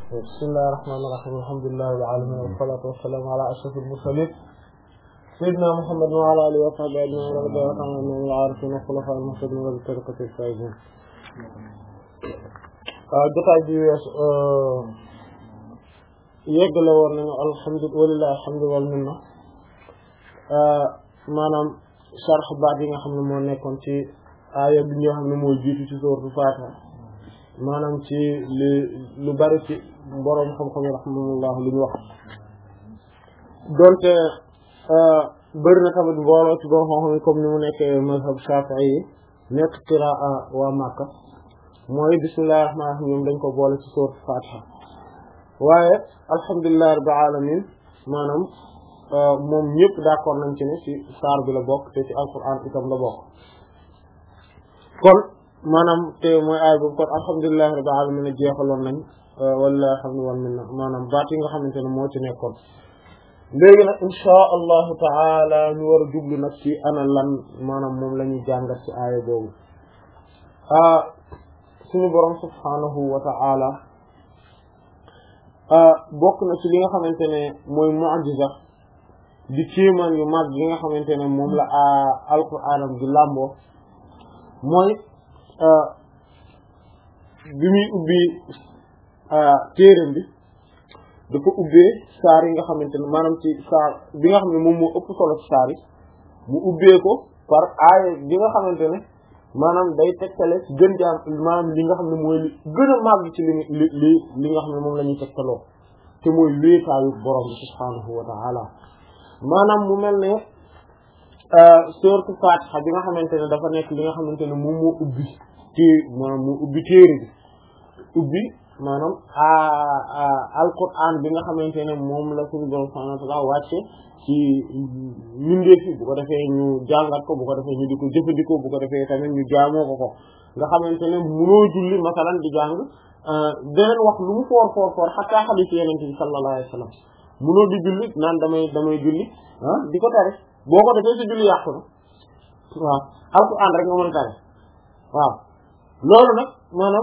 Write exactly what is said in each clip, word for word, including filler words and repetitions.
bismillahir rahmanir rahim alhamdulillahi rabbil alamin wassalatu wassalamu ala ashrafil mursalin sayyidina muhammadin wa ala alihi wa sahbihi ajma'in wa radiyallahu anhum wa arifin wa khulafa'il muhtadin wa bi tariqatil faizin jotaay bi wees yeggale woon nañu alhamdulillahi walillahi alhamdu wal minna maanaam sharh baat yi nga xam ne moo nekkoon ci aaya bi nga xam ne moo jiitu ci suuratul Faatiha maanaam ci li lu bari ci boroom xam-xam yi rahmatullah li ñu wax donte bëri na tamit mbooloo ci boroom xam-xam yi comme ni mu nekkee mazhab Shaafi'i yi nekk qiraa waa Makka mooy bismillahir rahmanir rahim ñoom dañ ko boole ci suuratul Faatiha waaye alhamdulillahi rabbil alamin maanaam moom ñëpp d'accord nañ ci ne ci saar bi la bokk te ci alquran itam la bokk kon maanaam te mooy aay boobu kon alhamdulillahi rabbil alamin jeexaloon nañ wallahi alhamdu wal minna maanaam baat yi nga xamante ne moo ci nekkoon léegi nag inshaa allahu taala ñu war a jublu nag ci ana lan maanaam moom la ñuy jàngat ci aaya boobu suñu borom subhaanahu wa taala bokk na ci li nga xamante ne mooy mu'jiza di kéemaan yu mag yi nga xamante ne moom la alquraanam di làmboo mooy bi muy ubbi téeram bi dafa ubbee saar yi nga xamante ne maanaam ci saar bi nga xam ne moom moo ëpp solo ci saar yi mu ubbee ko par aaya bi nga xamante ne maanaam day tegtale ci gën jaam maanaam li nga xam ne mooy li gën a màgg ci li li li li nga xam ne moom la ñuy tegtaloo te mooy wéetaayu borom bi subhaanahu wa ta'ala maanaam mu mel ne sourate Fatiha bi nga xamante ne dafa nekk li nga xamante ne moom moo ubbi téer maanaam moo ubbi téere bi ubbi maanaam alquran bi nga xamante ne moom la suñu borom subhanahu wa ta'ala wàcce ci mbindeef yi bu ko defee ñu jàngat ko bu ko defee ñu di ko jëfandikoo bu ko defee tamit ñu jaamoo ko ko nga xamante ne mënoo julli masalan di jàng beneen wax lu mu foor foor foor xataa xadiis Yonent bi sallallahu alayhi wa sallam mënoo di julli naan damay damay julli ah di ko tare boo ko defee sa julli yàqu na waaw alquran rek nga mën a tare waaw loolu nag maanaam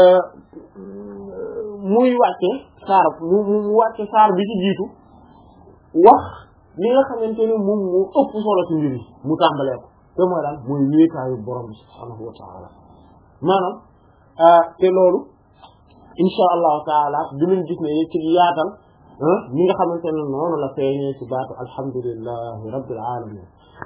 muy wàcce saar mu mu wàcce saar bi ci jiitu wax li nga xamante ne moom moo ëpp solo ci mbir yi mu tàmbalee ko te mooy daal mooy wéetaayu borom bi subhaanahu wa ta'ala maanaam te loolu insha allahu taala dinañ gis ne ci yaatal ñi nga xamante ne noonu la feeñee ci baatu alhamdulillahi rabbil alamin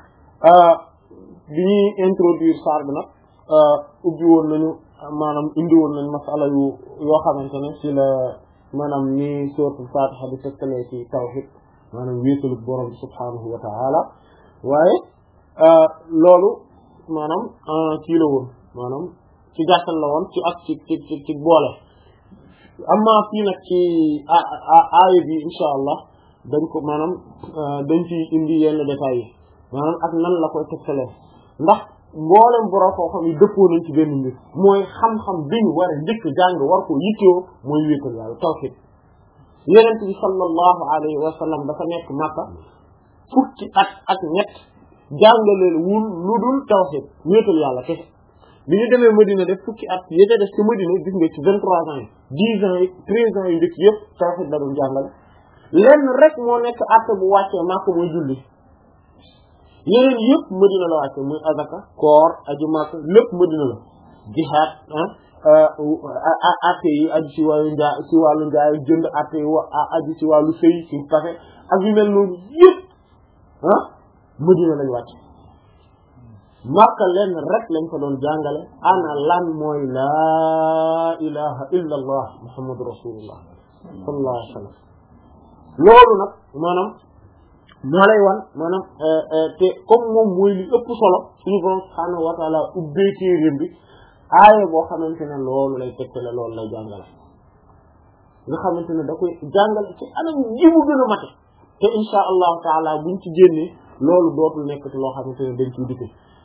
bi ñuy introduire saar bi nag ubbi woon nañu maanaam indi woon nañu masala yu yoo xamante ne ci la maanaam ni suratul Fatiha di tegtalee ci tawhid maanaam wéetalu borom bi subhaanahu wa ta'ala waaye loolu maanaam kii la woon maanaam ci gàttal la woon ci ak ci ci ci boole amma fii nag ci aaya bi insha allah dañ ko maanaam dañ ci indi yenn détails yi maanaam ak nan la koy tegtalee ndax mboolem borom koo xam ne dëppoo nañ ci benn mbir mooy xam-xam bi ñu war a njëkk jàng war ko yittewoo mooy wéetal yàlla tawhid Yonent bi sallallahu alayhi wa sallam dafa nekk Makka fukki at ak ñett jàngaleel wul lu dul tawhid wéetal yàlla kese bi ñu demee Madina def fukki at yéte def ci Madina gis nga ci vingt-trois ans yi dix ans yi treize ans yi njëkk yëpp tawhid la doon jàngale lenn rek moo nekk àtte bu wàccee Makka mooy julli yeneen yëpp Madina la wàcce muy azaka koor aju Makka lépp Madina la jihaad ah atte yi aju ci wàllu njaay ci wàllu njaay jënd atte yi aju ci wàllu sëy ci pafe ak yu mel noonu yëpp ah Madina lañ wàcce Makka leen rek lañ ko doon jàngale ana lan mooy laa ilaha illa allah muhammadu rasulullah sallallahu alayhi wa sallam loolu nag maanaam moo lay wan maanaam te comme moom mooy li ëpp solo suñu borom subhaanahu wa ta'ala ubbee téeréem bi aaya boo xamante ne loolu lay tegtale loolu lay jàngale nga xamante ne da koy jàngale ci anam ji mu gën a mate te insha allahu taala buñ ci génnee loolu dootul nekkati loo xamante ne dañ ciy dikk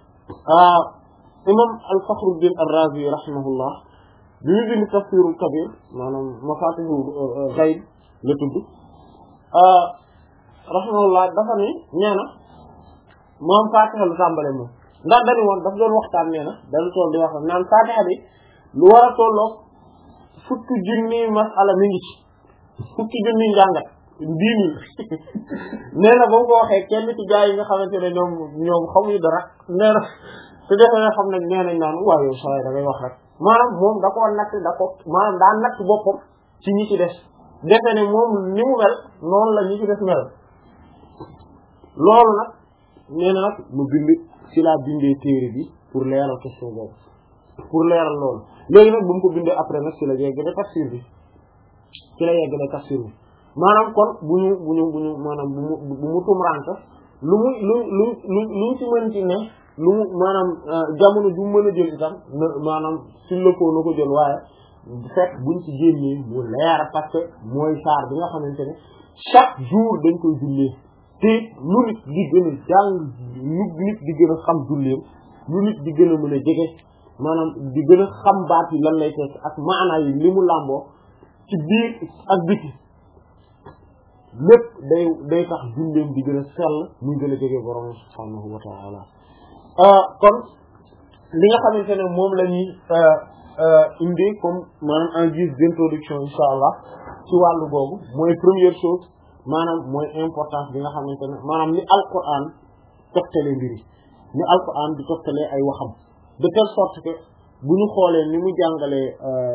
imam al-Fakhruddin ar-Razi rahimahullah bi ñu bind tafsirul kabir maanaam mafatihul ghaib la tudd rahimahullah dafa ne nee na moom Fatiha lu tàmbale moom ndax dañu woon daf doon waxtaan nee na dañu toll di wax naan Fatiha bi lu war a tolloog fukki junni masala mi ngi ci fukki junni njàngat dix mille nee na ba mu ko waxee kenn ci gaa yi nga xamante ne ñoom ñoom xamuñu dara nee na su defee nga xam ne nee nañ naan waaw yow saa yi da ngay wax rek maanaam moom da koo natt da ko maanaam daa natt boppam ci ñi ci des defe ne moom ni mu mel noonu la ñi ci des mel loolu nag nee na nag mu bind ci laa bindee téere bi pour leeral question boobu pour leeral loolu léegi nag bu mu ko bindee après nag ci la yeggale tafsir bi ci la yeggale tafsir bi maanaam kon bu ñu bu ñu bu ñu maanaam bu mu bu mu tumurante lu mu lu lu lu luñ ci mën ci ne lu mu maanaam jamono ju mën a jël itam maanaam s'il le faut na ko jël waaye fekk buñ ci génnee mu leer parce que mooy saar bi nga xamante ne chaque jour dañ koy jullee te lu nit di gën a jàng lu nit di gën a xam julleem lu nit di gën a mën a jege maanaam di gën a xam baat yi lan lay tekk ak maanaa yi li mu làmboo ci biir ak biti lépp day day tax julleem di gën a sell muy gën a jege borom subhanahu wa ta'ala kon li nga xamante ne moom la ñuy indi comme maanaam en guise d'introduction insha allah ci wàllu boobu mooy première chose maanaam mooy importance bi nga xamante ne maanaam ni alquran toftale mbiri ni alquran di toftale ay waxam de telle sorte que bu ñu xoolee ni mu jàngalee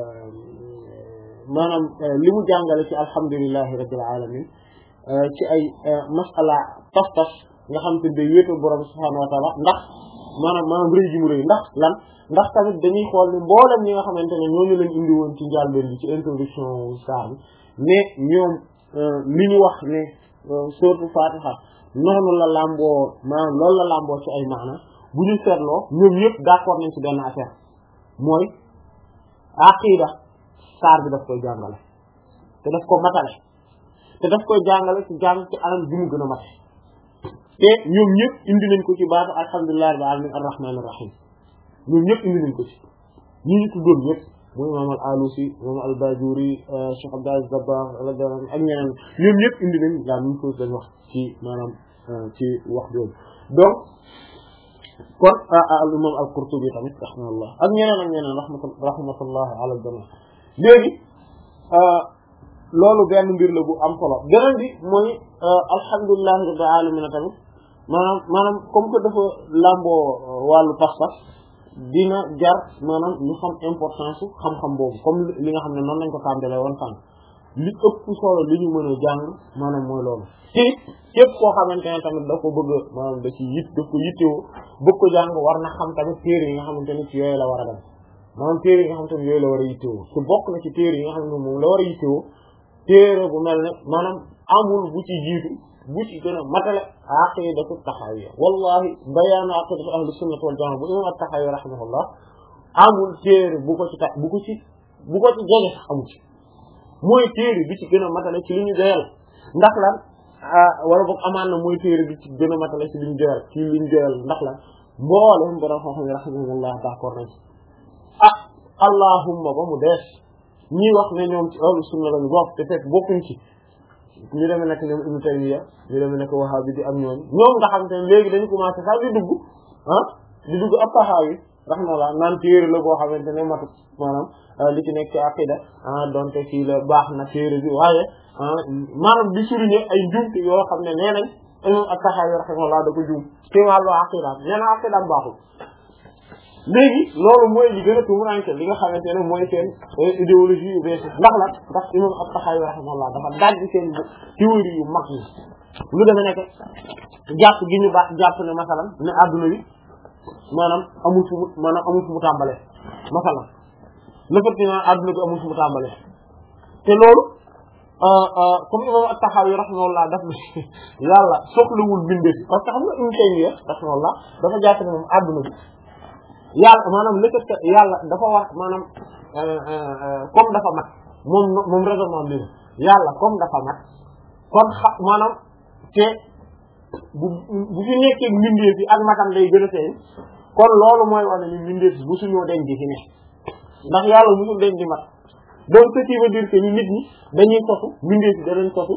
maanaam li mu jàngale ci alhamdulillahi rabbil alamin ci ay masala taf-taf nga xam te day wéetal borom subhanahu wa ta'ala ndax maanaam maanaam rëy ji mu rëy ndax lan ndax tamit dañuy xool ni mboolem ñi nga xamante ne ñooñu lañ indi woon ci njàlbeen bi ci introduction saar bi mais ñoom li ñu wax ne sourate Fatiha noonu la làmboo maanaam loolu la làmboo ci ay maana bu ñu seetloo ñoom ñëpp d'accord nañ ci benn affaire mooy aqida saar bi daf koy jàngale te daf ko matale te daf koy jàngale ci jàng ci anam bi mu gën a mate te ñoom ñëpp indi nañ ko ci baatu alhamdulillahi rabbil alamin arrahmanir rahim ñoom ñëpp indi nañ ko ci ñi ñu tuddoon ñëpp mooy imam al alusi imam al bajuri cheikh abdal zabbar ak ñeneen ñoom ñëpp indi nañ la même chose lañ wax ci maanaam ci wax boobu donc kon al imam al qurtubi tamit rahmatullah ak ñeneen ak ñeneen rahmatullah ala al jami léegi loolu benn mbir la bu am solo beneen bi mooy alhamdulillahi rabbil alamin tamit maanaam maanaam comme que dafa lamboo wàllu pas-pas dina jar maanaam ñu xam importance su xam-xam boobu comme li nga xam ne noonu lañ ko tàmbalee woon sànq li ëpp solo li ñu mën a jàng maanaam mooy loolu te képp koo xamante ne tamit da ko bëgg maanaam da ci yit daf ko yittewoo bëgg ko jàng war na xam tamit téere yi nga xamante ne ci yooyu la war a dem maanaam téere yi nga xamante ne yooyu la war a yittewoo te bokk na ci téere yi nga xam ne moom la war a yittewoo téere bu mel ne maanaam amul bu ci jiitu bu ci gën a matale aqidatu taxawiya wallahi bayaanu aqidatu ahlu sunnati wal jamaa bu imam at-Taxawi rahimahullah amul téere bu ko ci ta bu ko ci bu ko ci jege sax amu ci mooy téere bi ci gën a matale ci li ñu doyal ndax lan wala boog amaan na mooy téere bi ci gën a matale ci li ñu doyal ci li ñu doyal ndax lan mboolem borom xam-xam yi rahimahullah d'accord nañ ah allahumma ba mu dees ñii wax ne ñoom ci ahlu sunna lañu bokk te fekk bokkuñ ci ñu demee nekk ñoom Ibnu Taymiyya ñu demee nekk Wahhabi di am ñoom ñoom nga xam te ne léegi dañu commencé sax di dugg ah di dugg ab Tahawi rahimahullah naan téere la boo xamante ne matu maanaam li ci nekk ci aqida ah donte fii la baax na téere bi waaye maanaam di souligner ay njuumte yoo xam ne nee nañ imam at-Tahawi rahimahullah da ko juum ci wàllu aqida nee na aqida baaxul léegi loolu mooy li gën a tumuranke li nga xamante ne mooy seen idéologie yu bees ndax la ndax imam at-Tahawi rahimahullah dafa daj seen théorie yu mag yi lu demee nekk jàpp gi ñu baax jàpp ne masalan ne adduna bi maanaam amul fu mu maanaam amul fu mu tàmbalee masalan le fait que adduna bi amul fu mu tàmbalee te loolu comme imam at-Tahawi rahimahullah daf ne yàlla soxlawul bindee fi parce que xam nga Ibn Taymiyya rahimahullah dafa jàpp ne moom adduna bi yàlla maanaam le fait que yàlla dafa wax maanaam comme dafa mat moom moom raisonnement bi yàlla comme dafa mat kon xa maanaam te bu bu fi nekkee mbindeef yi ak matam day gën a feeñ kon loolu mooy wane ni mbindeef bu suñoo deñ di fi ne ndax yàlla musul deñ di mat donc ce qui veut dire que ni nit ñi dañuy sosu mbindeef yi danañ sosu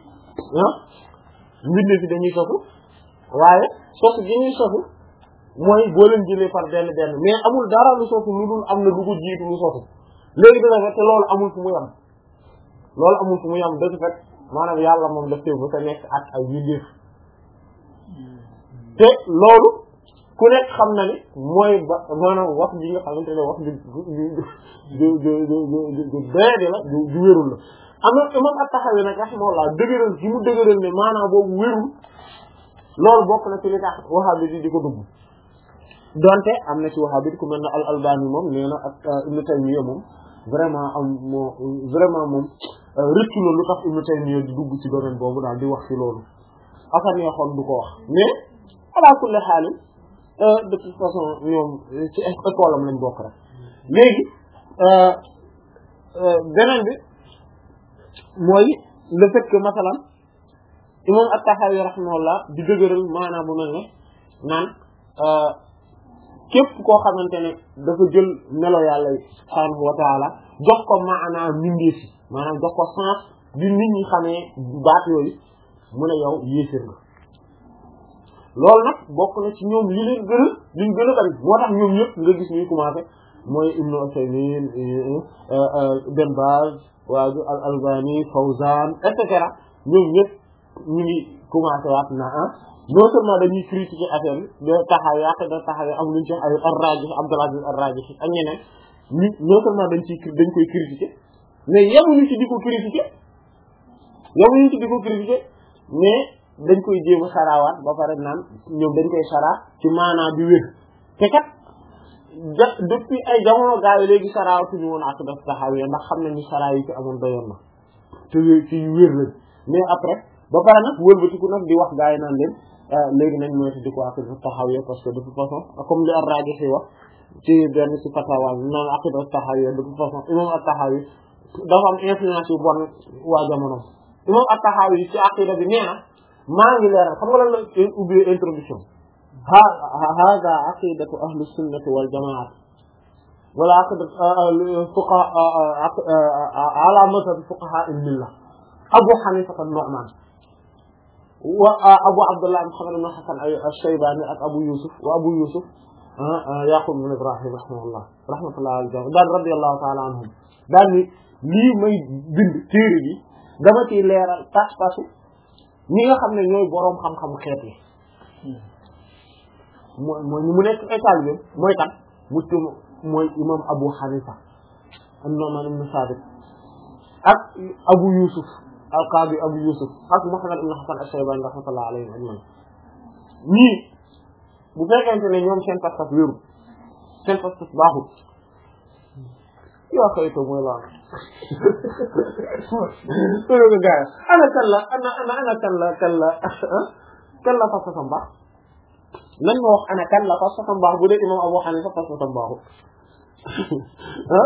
ah mbindeef yi dañuy sosu waaye sosu gi ñuy sosu mooy boo leen jëlee par benn benn mais amul dara lu sosu lu dul am na lu ko jiitu lu sosu léegi dina fekk te loolu amul fu mu yam loolu amul fu mu yam de ce fait maanaam yàlla moom daf teew ba sa nekk ak ay yilléef te loolu ku nekk xam na ni mooy ba maanaam wax ji nga xamante ne wax du du du du du du doyadi la du du wérul la am na imam at-Tahawi nag rahimahullah dëgëral gi mu dëgëral ne maanaam boobu wérul loolu bokk na ci li tax Wahhabi di di ko dugg donte am na ci Wahhabi ku mel ne al-Albani moom nee na ak Ibn Taymiyya moom vraiment am moo vraiment moom rëccu na lu tax Ibn Taymiyya di dugg ci domaine boobu daal di wax ci loolu affaire yoo xam du ko wax mais ala kulli haal de toute façon ñoom ci école am lañ bokk rek léegi beneen bi mooy le fait que masalan imam at-Tahawi rahimahullah di dëgëral maanaam bu mel ne naan képp koo xamante ne dafa jël melo yàlla subhaanahu wa taala jox ko maanaam mbindeef yi maanaam jox ko sens bi nit ñi xamee baat yooyu mu ne yow yéeféer nga loolu nag bokk na ci ñoom li leen gën a liñ gën a bari moo tax ñoom ñëpp nga gis ñuy commencé mooy Ibn Usaymin Ben Baz waa al-Albani Fawzan et cetera ñoom ñëpp ñu ngi commencé waat na ah non seulement dañuy critiquer affaire bi da taxawee ak da taxawee am luñ ci ay ar-Rajih Abdul Aziz ar-Rajih ak ñeneen ñu non seulement dañ ciy dañ koy critiquer mais yemuñu ci di ko critiquer yemuñu ci di ko critiquer mais dañ koy jéem a saraawaat ba pare naan ñoom dañ koy saraa ci maanaa bi wér te kat ja depuis ay jamono gaa yi léegi saraawatuñu woon ak daf taxawee ndax xam nañ ni saraa yi ci amoon doyoon na te ci wér lañ mais après ba pare nag wëlbatiku nag di wax gaa yi naan leen léegi nañ moytu di ko ak daf taxawee parce que de toute façon comme li ar-Raji fi wax ci benn ci fatawa naan ak daf taxawee de toute façon imam at-Tahawi dafa am influence yu bon waa jamono imam at-Tahawi ci aqida bi nee na maa ngi leeral xam nga lan la ubbee introduction ha hada aqidatu ahli sunnati wal jamaat wala aqidatu fuqaha ala mazhab fuqaha al-millah Abu Hanifa an-Nu'man wa Abu Abdullah Muhammad ibn Hasan al-Shaybani ak Abu Yusuf wa Abu Yusuf Yaqub ibn Ibrahim rahimahullah rahmatullah alayhi daal radiyallahu ta'ala anhum daal ni lii may bind téere bi dama ciy leeral pas-pasu ñi nga xam ne ñooy boroom xam-xam xeet yi mooy mooy ñu mu nekk ay taalibe mooy kan mu tudd mooy imam Abu Hanifa an-Nu'man ibn Sabit ak Abu Yusuf al-Qadi Abu Yusuf ak Muhammad ibn Hasan al-Shaybani rahmatullah alayhim ajma'in ñii bu fekkente ne ñoom seen pas-pas wéru seen pas-pas baaxul yoo xëyto mooy laa solo ko gaay ana kan la ana ana ana kan la kan la kan la pas-pasam baax lan nga wax ana kan la pas-pasam baax bu dee imam Abu Hanifa pas-pasam baaxul ah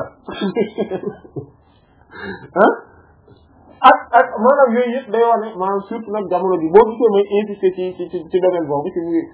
ah ak ak maanaam yooyu yëpp day wax ne maanaam surtout nag jamono bi boo gisee may insister ci ci ci domaine boobu ci muy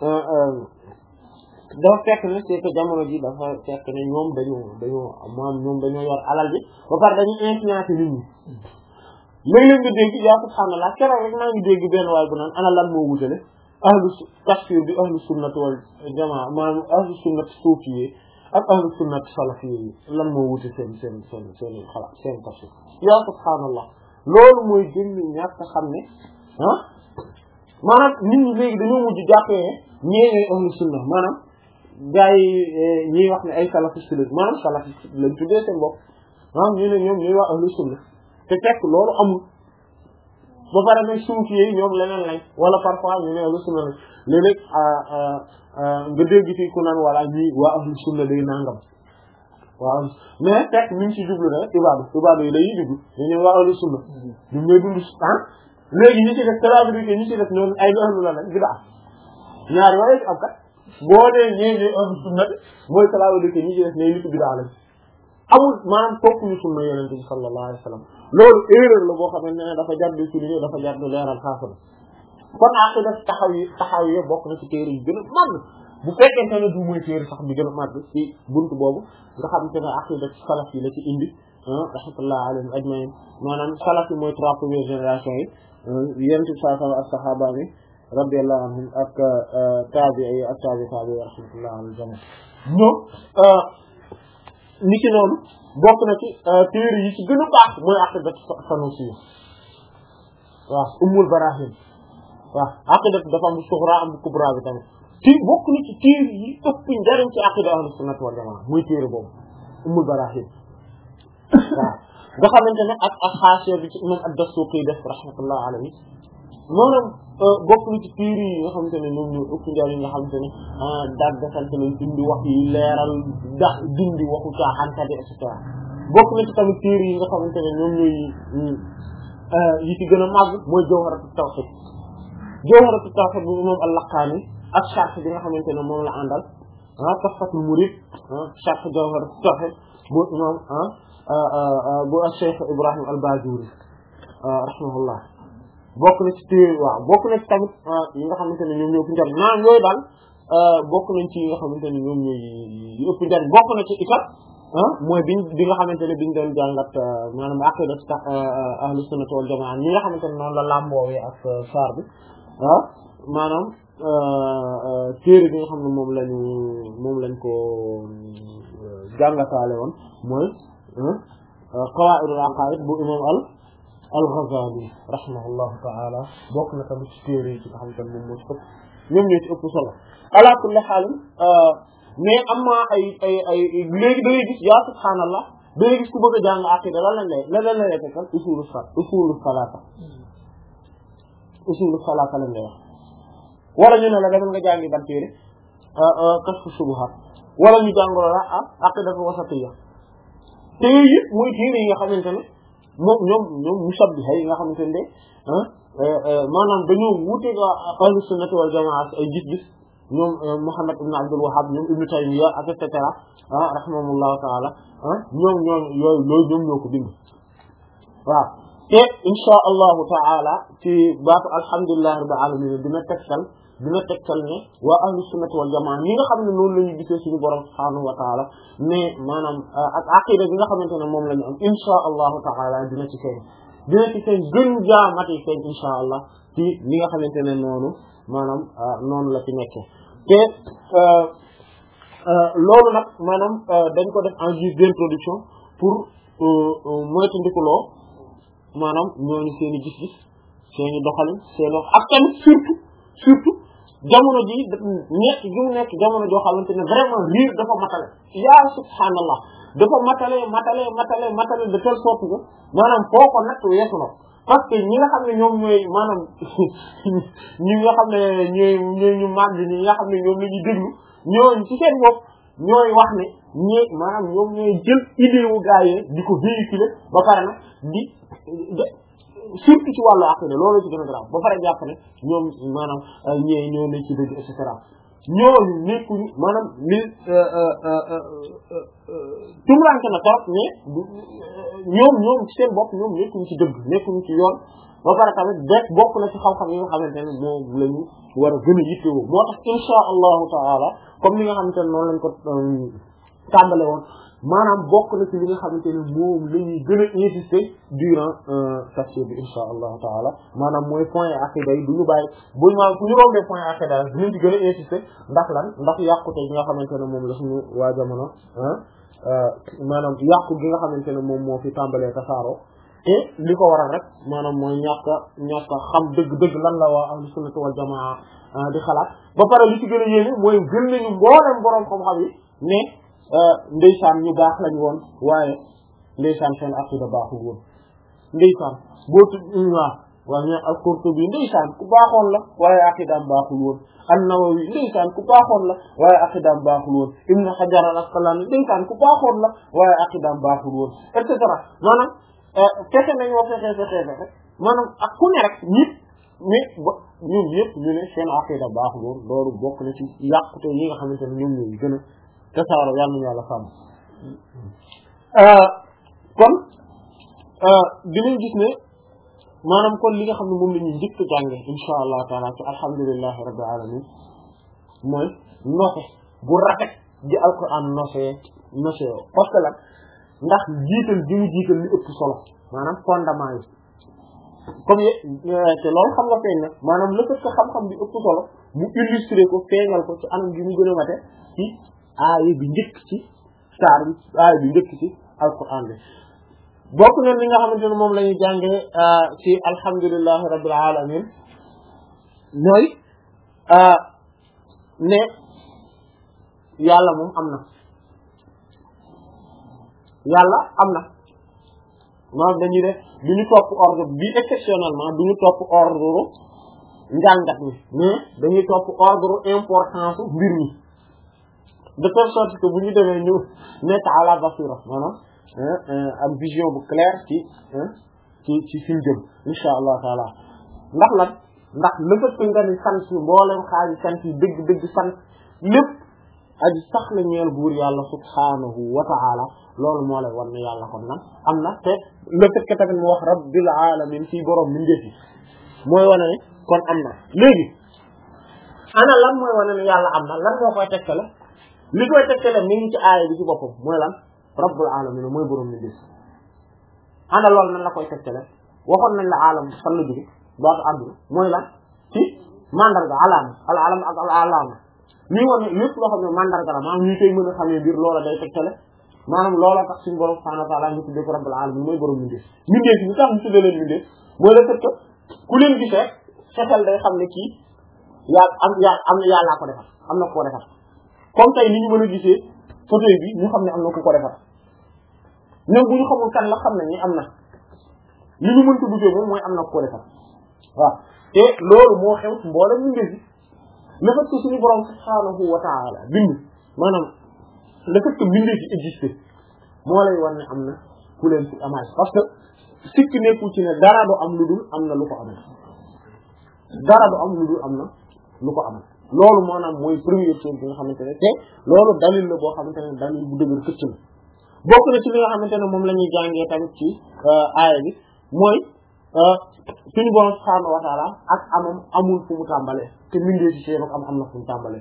dafa fekk ne c'est que jamono ji dafa fekk ne ñoom dañoo dañoo maanaam ñoom dañoo yor alal bi ba pare dañuy influencer nit ñi léeg-léeg nga dégg yaa subhaanallah keroog rek maa ngi dégg benn waay bu naan ana lan moo wutale ahlu tafsir bi ahlu sunnati wal jamaa maanaam ahlu sunnati suufiyee ak ahlu sunnati salafiyee yi lan moo wute seen seen seen seen xalaat seen tafsir yaa subhaanallah loolu mooy jëm ni ñàkk xam ne ah maanaam nit ñi léegi dañoo mujj jàppee ne ñee ñooy ahlu sunna maanaam gaa yi ñiy wax ne ay salafiste lañ maanaam salafiste lañ tuddee seen bopp maanaam ñu ne ñoom ñooy wax ahlu sunna te fekk loolu amul ba pare nag suufi yi ñoom leneen lañ wala parfois ñu ne ahlu sunna lañ léeg-léeg nga dégg fii ku naan wala ñii waa ahlu sunna day nangam waaw mais fekk ñu ngi ci jublu rek ibaadu ibaadu yi dañuy dugg ñu ne waa ahlu sunna ñu ngay dund ah léegi ñi ci def cela veut dire que ñi ci def ñoom ay ahlu la lañ bida ñaari waaye am kat boo dee ñee ñooy ahlu sunna mooy cela veut dire que ñi ci def ne nitu bida lañ amul maanaam topp ñu sunna yonent bi sallallahu alayhi wa sallam loolu erreur la boo xamante ne dafa jar di souligner dafa jar di leeral xaafa kon aqida taxaw yi taxaw yi bokk na ci téere yi gën a màgg bu fekkente ne du muy téere sax bi gën a màgg ci buntu boobu nga xamante ne aqida salaf yi la ci indi rahmatullah alayhim ajmain maanaam salaf yi mooy trois premières générations yi yonent bi sallallahu alayhi wa sallam ak saxaaba mi radiyallahu anhum ak taabi'i yi ak taabi taabi rahmatullah alayhim ñoom ni ki noonu bokk na ci téere yi ci gën a baax mooy aqidatu Sanusi waaw Ummul Barahim waaw aqidatu dafa am bu sughra am bu kubra bi tamit ci bokk na ci téere yi ëpp njariñ ci aqida ahlus sunnah wal jamaa muy téere boobu Ummul Barahim waaw nga xamante ne ak ak xaasiya bi ci imam ad-Dasuqi def rahmatullah alayhi maanaam bokk na ci téere yi nga xamante ne ñoom ñoo ëpp njariñ nga xamante ne daggasante nañ dindi wax yi leeral da dindi waxu caaxaankat et cetera bokk na ci tamit téere yi nga xamante ne ñoom ñooy yi ci gën a màgg mooy Jawharatu Tawhid Jawharatu Tawhid bu imam al-Laqani ak sharh bi nga xamante ne moom la àndal ah Tuhfatul Murid sharh Jawharatu Tawhid bu imam bu Cheikh Ibrahim al-Bajuri rahimahullah bokk na ci téere waaw bokk na ci tamit yi nga xamante ne ñoom ñoo ëpp njariñ maanaam yooyu daal bokk nañ ci yi nga xamante ne ñoom ñooy yi ëpp njariñ bokk na ci itam mooy biñ bi nga xamante ne biñ doon jàngat maanaam aqidat ahlu sunnah wal jamaa ñi nga xamante ne noonu la làmboowee ak saar bi ah maanaam téere bi nga xam ne moom lañu moom lañ ko jàngataale woon mooy qawaa'idul aqaa'id bu imam al al-Ghazali rahimahullahu ta'ala bokk na tamit ci téere yi ci nga xamante ne moom moo ci ëpp ñoom ñoo ci ëpp solo ala kulli haal mais am na ay ay ay léegi da ngay gis yaa subhaanallah da ngay gis ku bëgg a jàng aqida lan lañ lay lan lañ lay fekkal usulu sa usulu salaata usulu salaata lañ lay wax wala ñu ne la demal nga jàngi ban téere kashfu shubuhat wala ñu jàngoro la ah aqidatu wasatiyya te yooyu yëpp mooy téere yi nga xamante ne moom ñoom ñoom mushabbiha yi nga xamante ne maanaam dañoo wuute ga ahlu sunnati wal jamaa ay gis-gis ñoom Muhammad ibn Abdul Wahhab ñoom Ibn Taymiyya et cetera ah rahimahullahu ta'ala ah ñoom ñoom yooyu loolu ñoom ñoo ko bind waaw te insha allahu ta'ala ci baatu alhamdulillahi rabbil alamin dina tegtal dina tegtal ne waa ahlu sunnati wal jamaa ñi nga xam ne noonu la ñu gisee suñu borom subhaanahu wa ta'ala mais maanaam ak aqida bi nga xamante ne moom la ñu am insha allahu ta'ala dina ci feeñ dina ci feeñ gën jaamati feeñ insha allah ci li nga xamante ne noonu maanaam noonu la ci nekkee te loolu nag maanaam dañ ko def en guise d'introduction pour moytandikuloo maanaam ñooñu seen i gis-gis seen i doxalin seen wax ak tamit surtout surtout jamono ji nekk gi mu nekk jamono joo xamante ne vraiment riir dafa matale yaa subhaanallah dafa matale matale matale matale de telle sorte que maanaam foo ko natt weesu na parce que ñi nga xam ne ñoom ñooy maanaam ñi nga xam ne ñooy ñooy ñu màgg ñi nga xam ne ñoom la ñuy déglu ñooñu ci seen bopp ñooy wax ne ñi maanaam ñoom ñooy jël idée wu gaa yi di ko véhiculer ba pare nag di surtout ci wàllu aqida loolu ci gën a grave ba pare jàpp ne ñoom maanaam ñee ñoo ne ci dëgg et cetera ñooñu nekkuñu maanaam li tumranke na trop mais ñoom ñoom ci seen bopp ñoom nekkuñu ci dëgg nekkuñu ci yoon ba pare tamit de bokk na ci xam-xam yi nga xamante ne moom la ñu war a gën a yittewoo moo tax insha allahu taala comme li nga xamante ne noonu lañ ko tàmbale woon maanaam bokk na ci li nga xamante ne moom la ñuy gën a insister durant tafsir bi insha allahu taala maanaam mooy point aqida yi du ñu bàyyi bu ñu bu ñu rombee point aqida yi dinañ ci gën a insister ndax lan ndax yàqute gi nga xamante ne moom la suñu waa jamono maanaam yàqu gi nga xamante ne moom moo fi tàmbalee tasaaroo te li ko waral rek maanaam mooy ñàkk a ñàkk a xam dëgg-dëgg lan la waa ahlu sunnati wal jamaa di xalaat ba pare li ci gën a yéene mooy gën nañu mboolem boroom xam-xam yi ne ndeysaan ñu baax lañ woon waaye ndeysaan seen aqida baaxul woon ndeysaan boo tudd waa waa ñu al-Qurtubi ndeysaan ku baaxoon la waaye aqidaam baaxul woon an-Nawawi ndeysaan ku baaxoon la waaye aqidaam baaxul woon Ibn Hajar al-Asqalani ndeysaan ku baaxoon la waaye aqidaam baaxul woon et cetera maanaam fexe nañoo fexe fexe fexe maanaam ak ku ne rek nit mais ba ñun yëpp ñu ne seen aqida baaxul woon loolu bokk na ci yàqute yi nga xamante ne ñoom ñooy gën a tasaaro yàlla nañu yàlla sàmm kon dinañ gis ne maanaam kon li nga xam ne moom la ñuy njëkk jànge insha allah taala ci alhamdulillahi rabbil alamin mooy noxe bu rafet di alquran noxe noxe parce que la ndax jiital bi mu jiital li ëpp solo maanaam fondement yi comme te loolu xam nga feeñ na maanaam le fait que xam-xam bi ëpp solo mu illustré ko feeñal ko ci anam gi mu gën a mate ci aaya bi njëkk ci saar bi aay bi njëkk ci alquran bi bokk na li nga xamante ne moom la ñuy jàngee ci alhamdulillahi rabbil alamin mooy ne yàlla moom am na yàlla am na maanaam dañuy def du ñu topp ordre bi exceptionnellement du ñu topp ordre njàngat mi mais dañuy topp ordre importance mbir mi de telle sorte que bu ñu demee ñu nekk à la basira maanaam am vision bu claire ci ci ci fi ñu jëm insha allah taala ndax lan ndax le fait que nga ni sant mboolem xaaji sant yi dëgg dëgg sant lépp aji sax la ñeel buur yàlla subhanahu wa ta'ala loolu moo lay wan ne yàlla kon nan am na te le fait que tamit mu wax rabbil alamin fii borom mi ndefi mooy wane ne kon am na léegi ana lan mooy wane ne yàlla am na lan moo koy tegtale li koy tegtale mi ngi ci aaya bi ci boppam mooy lan rabbul alamin mooy borom mi ndefi ana loolu nan la koy tegtale waxoon nañ la alam fan la jóge baatu àdduna mooy lan ci mandarga alaama al alam ak al alaama lii woon ne lépp loo xam ne mandarga la maanaam ñu koy mën a xamee mbir loola day tegtale maanaam loola tax suñu borom subhanahu wa ta'ala ñu tuddee ko rabbul alamin mooy borom mindee mindee si ñu tax ñu tuddee leen mindee mooy le fait que ku leen gisee xetal day xam ne kii yaa am yaa am na yàllaa ko defar am na ko defar comme tey ni ñu mën a gisee photo bi ñu xam ne am na ku ko defar même bu ñu xamul kan la xam ne ni am na li ñu mënta gisee moom mooy am na ko defar waaw te loolu moo xew mboolem mindee si le fait que suñu borom subhanahu wa ta'ala bind maanaam le fait que bindee ci existé moo lay war ne am na ku leen ci amaat parce que sikk nekku ci ne dara du am lu dul am na lu ko amal dara du am lu dul am na lu ko amal loolu maanaam mooy première chose bi nga xamante ne te loolu dalil la boo xamante ne dalil bu dëgër këcc la bokk na ci li nga xamante ne moom la ñuy jàngee tamit ci aaya bi mooy suñu borom subhanahu wa ta'ala ak amam amul fu mu tàmbalee te mbindee ci seen am am na fu mu tàmbalee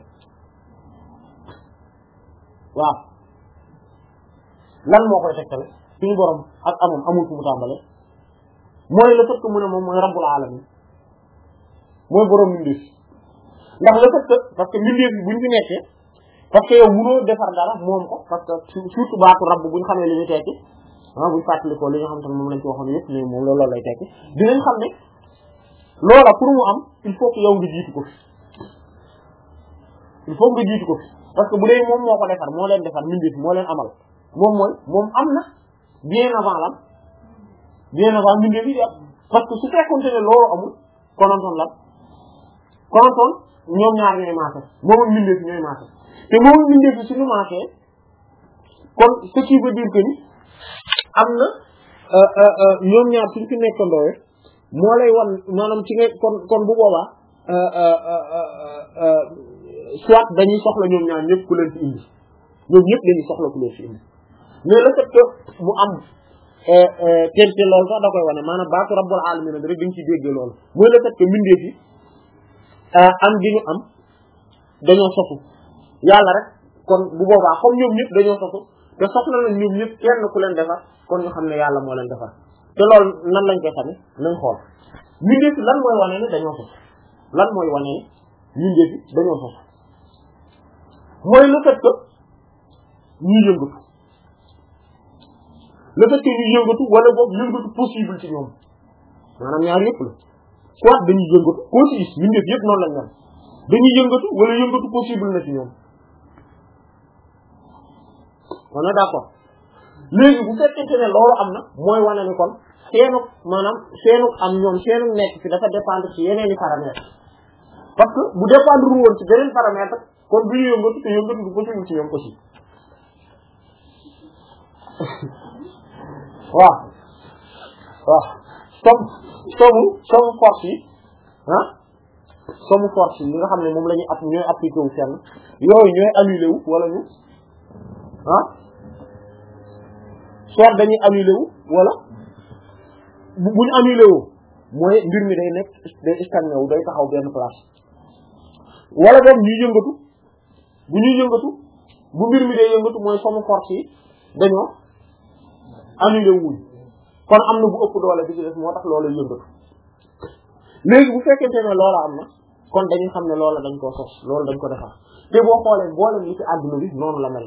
waaw lan moo koy tegtale suñu borom ak amam amul fu mu tàmbalee mooy le fait que mu ne moom mooy rabbul alamin mooy borom mbindeef ndax le fait que parce que mbindeef bi buñ fi nekkee parce que yow mënoo defar dara moom ko parce que surtout baatu rabb buñ xamee li ñu tekki ah buñ fàttalikoo li nga xam te ne moom lañ ci waxoon yëpp mais moom loolu lay tekki dinañ xam ne loola pour mu am il faut que yow nga jiitu ko fi il faut nga jiitu ko fi parce que bu dee moom moo ko defar moo leen defar mbindeef moo leen amal moom mooy moom am na bien avant lan bien avant mbindeef yi am parce que su fekkonte ne loolu amul konontoon lan konontoon ñoom ñaar ñooy maase moom ak mbindeef ñooy maase te moom ak mbindeef suñu maase kon ce qui veut dire que ni am na ñoom ñaar suñ fi nekkandoo moo lay wan maanaam ci nga kon kon bu boobaa soit dañuy soxla ñoom ñaar ñëpp ku leen fi indi ñoom ñëpp dañuy soxla ku leen fi indi mais le fait que mu am ten te loolu sax da koy wane maanaam baatu rabbul alamin rek dañ ci déggee loolu mooy le fait que mbindeef yi am gi ñu am dañoo sofu yàlla rek kon bu boobaa comme ñoom ñëpp dañoo sofu te soxla nañ ñoom ñëpp kenn ku leen defar kon ñu xam ne yàlla moo leen defar te loolu nan lañ koy xamee nañ xool mbindeef lan mooy wane ne dañoo sofu lan mooy wane ne mbindeef yi dañoo sofu mooy le fait que ñuy yëngatu le fait que ñuy yëngatu wala boog yëngatu possible ci ñoom maanaam ñaar yëpp la soit dañuy yëngatu koo ci gis mbindeef yëpp noonu lañ mel dañuy yëngatu wala yëngatu possible na ci ñoom on est d'accord léegi bu fekkente ne loolu am na mooy wane ni kon seenu maanaam seenu am ñoom seenu nekk ci dafa dépendre ci yeneen i paramètres parce que bu dépendre woon ci beneen paramètre kon bu ñu yëngatu te yëngatu du possible ci ñoom aussi waaw waaw somme somme somme force yi ah somme force yi nga xam ne moom la ñuy app ñooy appliqué wu fenn yooyu ñooy annulé wu wala ñu ah soit dañuy annulé wu wala bu bu ñu annulé wu mooy mbir mi day nekk day stagné wu day taxaw benn place wala boog ñuy yëngatu bu ñuy yëngatu bu mbir mi day yëngatu mooy somme force yi dañoo annulé wuñ kon am na bu ëpp doole bi ci def moo tax loola yëngatu léegi bu fekkente ne loola am na kon dañuy xam ne loola dañ koo sos loolu dañ ko defar te boo xoolee mboolem li ci àdduna bi noonu la mel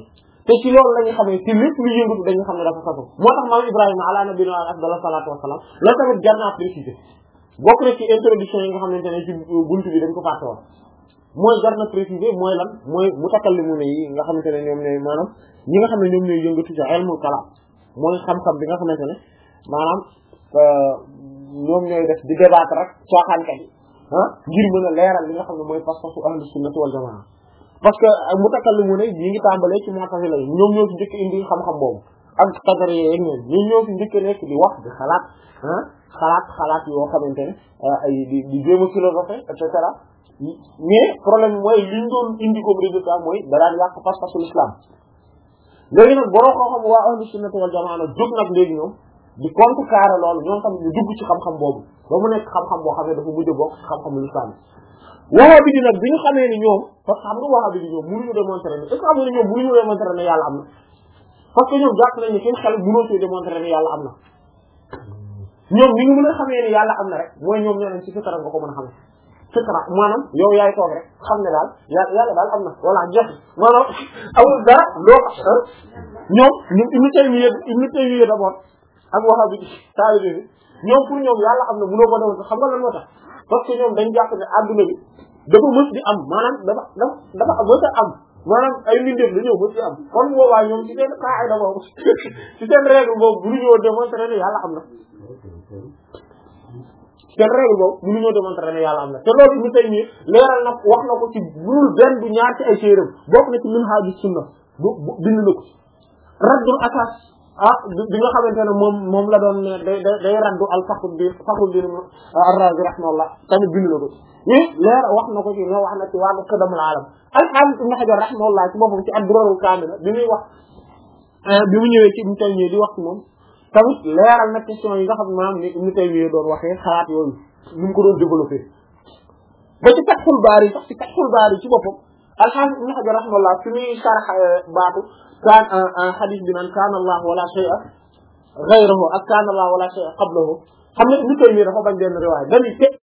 te ci loolu la ñu xamee ci lépp lu yëngatu dañu xam ne dafa façon moo tax maam Ibrahima ala nabiyina afdal salaatu wassalaam loolu tamit jar naa préciser bokk na ci introduction yi nga xamante ne ci buntu bi dañ ko fàtte woon mooy jar na préciser mooy lan mooy mutakallimuna yi nga xamante ne ñoom ñooy maanaam ñi nga xam ne ñoom ñooy yëngatu ci ilmul kalaam mooy xam-xam bi nga xamante ne maanaam ñoom ñooy def di débattre rek caaxaankat yi ah ngir mën a leeral li nga xam ne mooy pas-pasu ahlu sunnati wal jamaa parce que mutakallimuna yi ñi ngi tàmbalee ci mu'tazila yi ñoom ñoo fi njëkk indi xam-xam boobu ak qadar yi ak ñoom ñoom ñoo fi njëkk nekk di wax di xalaat ah xalaat xalaat yoo xamante ne ay di di jéem a philosophe et cetera mais problème mooy liñ doon indi comme résultat mooy da daan yàq pas-pasul islam léegi nag boroo koo xam waa ahlu sunnati wal jamaa nag jóg nag léegi ñoom di contrecarrer loolu ñoom tamit ñu dugg ci xam-xam boobu ba mu nekk xam-xam boo xam ne dafa mujj bokk ci xam-xamul islam wahabi di nag bi ñu xamee ni ñoom parce que xam nga wahabi di ñoom mënuñu démontrer ne est-ce que xam nga ni ñoom mënuñu démontrer ne yàlla am na parce que ñoom jàpp nañ ne seen xel mënoo see démontrer ne yàlla am na ñoom ni nga mën a xamee ne yàlla am na rek mooy ñoom nee nañ ci fitra nga ko mën a xamee fitra maanaam yow yaay toog rek xam ne daal yàlla yàlla daal am na voilà jeex maanaam amul dara loo xam ñoom ñun Ibnu Taymiyya Ibnu Taymiyya d'abord ak wahabi di taalibe bi ñoom pour ñoom yàlla am na mënoo ko démontrer xam nga lan moo tax parce que ñoom dañ jàpp ne adduna bi dafa mës di am maanaam dafa dafa dafa mës a am maanaam ay mbindeef dañoo mës di am kon boobaa ñoom ci seen qaida boobu ci seen règle boobu mënuñoo démontrer ne yàlla am na seen règle boobu mënuñoo démontrer ne yàlla am na te loolu Ibnu Taymiyya leeral na wax na ko ci bunul benn du ñaar ci ay téeram bokk na ci Minhaaju Sunna bu bind na ko Raddul Asas ah bi nga xamante ne moom moom la doon ne day day day raddu al Fakhruddin Fakhruddin ar-Razi rahimahullah tamit bind na ko mais leer wax na ko ci nga wax na ci wàllu qadamul alam al-Hafiz Ibn Hajar rahimahullah ci boppam ci ad-Durarul Kamila bi muy wax bi mu ñëwee ci Ibn Taymiyya di wax ci moom tamit leeral na question yi nga xam ne maanaam ni Ibn Taymiyya doon waxee xalaat yooyu ni mu ko doon développé ba ci Fathul Bari sax ci Fathul Bari ci boppam al-Hafiz Ibn Hajar rahimahullah fi muy sharh baatu kaan hadith bi naan kaana Allah wala shay'a ghayruhu ak kaana Allah wala shay'a qablahu xam ne Ibn Taymiyya dafa bañ benn riwaaya dañuy